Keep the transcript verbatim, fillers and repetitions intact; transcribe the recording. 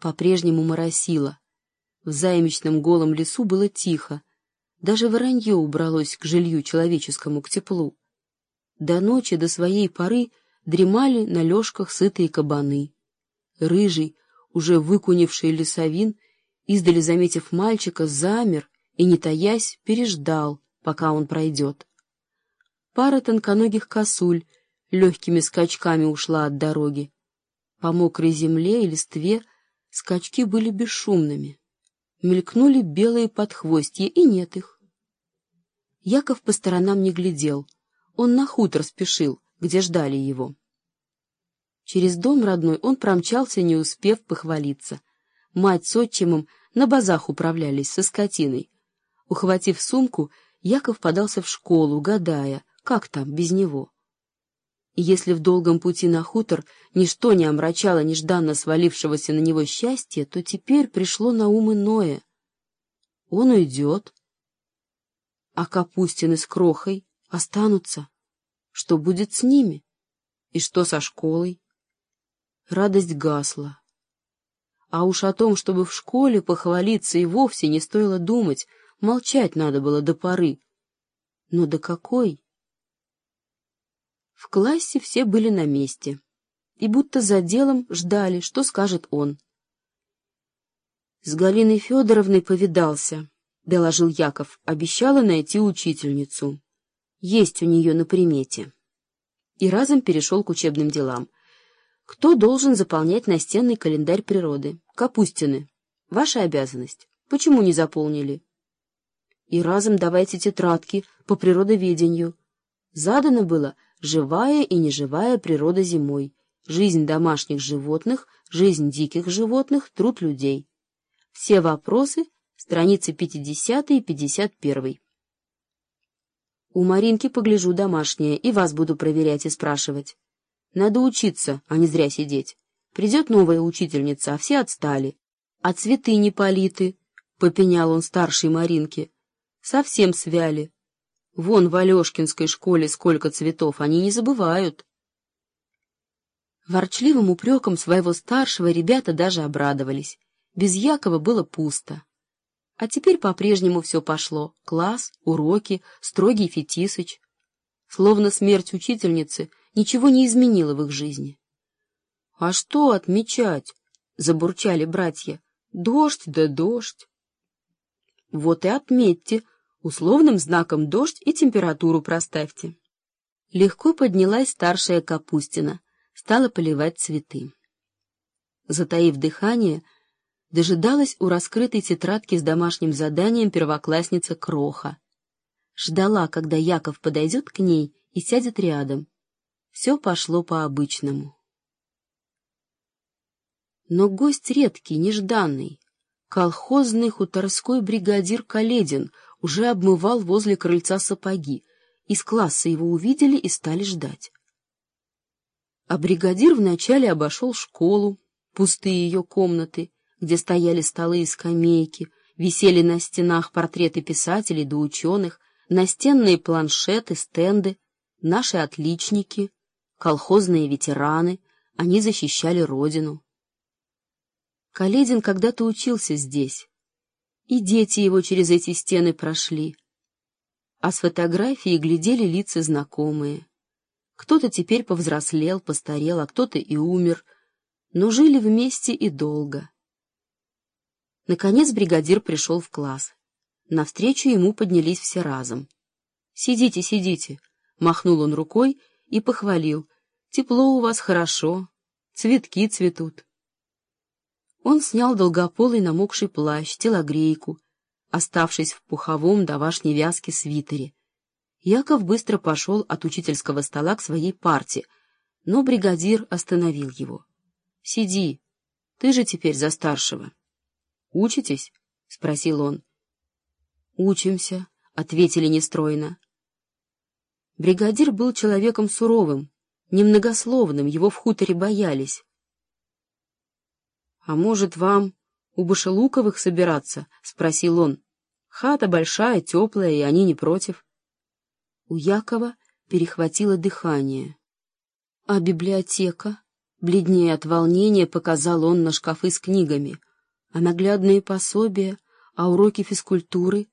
По-прежнему моросило. В заимичном голом лесу было тихо. Даже воронье убралось к жилью человеческому, к теплу. До ночи, до своей поры, дремали на лёжках сытые кабаны. Рыжий, уже выкунивший лесовин, издали заметив мальчика, замер и, не таясь, переждал, пока он пройдет. Пара тонконогих косуль легкими скачками ушла от дороги. По мокрой земле и листве скачки были бесшумными. Мелькнули белые подхвостья, и нет их. Яков по сторонам не глядел. Он на хутор спешил, где ждали его. Через дом родной он промчался, не успев похвалиться. Мать с отчимом на базах управлялись со скотиной. Ухватив сумку, Яков подался в школу, гадая, как там без него. И если в долгом пути на хутор ничто не омрачало нежданно свалившегося на него счастья, то теперь пришло на ум иное. Он уйдет, а Капустины с Крохой останутся. Что будет с ними? И что со школой? Радость гасла. А уж о том, чтобы в школе похвалиться, и вовсе не стоило думать, молчать надо было до поры. Но до какой? В классе все были на месте, и будто за делом ждали, что скажет он. «С Галиной Федоровной повидался», — доложил Яков, — «обещала найти учительницу. Есть у нее на примете». И разом перешел к учебным делам. «Кто должен заполнять настенный календарь природы? Капустины. Ваша обязанность. Почему не заполнили?» И разом давайте тетрадки по природоведению. Задано было живая и неживая природа зимой, жизнь домашних животных, жизнь диких животных, труд людей. Все вопросы, страницы пятидесятая и пятьдесят первая. У Маринки погляжу домашнее, и вас буду проверять и спрашивать. Надо учиться, а не зря сидеть. Придет новая учительница, а все отстали. А цветы не политы, — попенял он старшей Маринке. Совсем свяли. Вон в Алешкинской школе сколько цветов, они не забывают. Ворчливым упреком своего старшего ребята даже обрадовались. Без Якова было пусто. А теперь по-прежнему все пошло. Класс, уроки, строгий Фетисыч. Словно смерть учительницы ничего не изменила в их жизни. — А что отмечать? — забурчали братья. — Дождь да дождь. — Вот и отметьте. Условным знаком дождь и температуру проставьте. Легко поднялась старшая Капустина, стала поливать цветы. Затаив дыхание, дожидалась у раскрытой тетрадки с домашним заданием первоклассница Кроха. Ждала, когда Яков подойдет к ней и сядет рядом. Все пошло по-обычному. Но гость редкий, нежданный, колхозный хуторской бригадир Каледин, уже обмывал возле крыльца сапоги. Из класса его увидели и стали ждать. А бригадир вначале обошел школу, пустые ее комнаты, где стояли столы и скамейки, висели на стенах портреты писателей да ученых, настенные планшеты, стенды, наши отличники, колхозные ветераны, они защищали родину. Каледин когда-то учился здесь, и дети его через эти стены прошли, а с фотографии глядели лица знакомые. Кто-то теперь повзрослел, постарел, а кто-то и умер, но жили вместе и долго. Наконец бригадир пришел в класс. Навстречу ему поднялись все разом. — Сидите, сидите, — махнул он рукой и похвалил. — Тепло у вас, хорошо, цветки цветут. Он снял долгополый намокший плащ, телогрейку, оставшись в пуховом домашней вязке свитере. Яков быстро пошел от учительского стола к своей парте, но бригадир остановил его. — Сиди, ты же теперь за старшего. — Учитесь? — спросил он. — Учимся, — ответили нестройно. Бригадир был человеком суровым, немногословным, его в хуторе боялись. — А может, вам у Башелуковых собираться? — спросил он. — Хата большая, теплая, и они не против. У Якова перехватило дыхание. — А библиотека? — Бледнее от волнения показал он на шкафы с книгами, а наглядные пособия, а уроки физкультуры,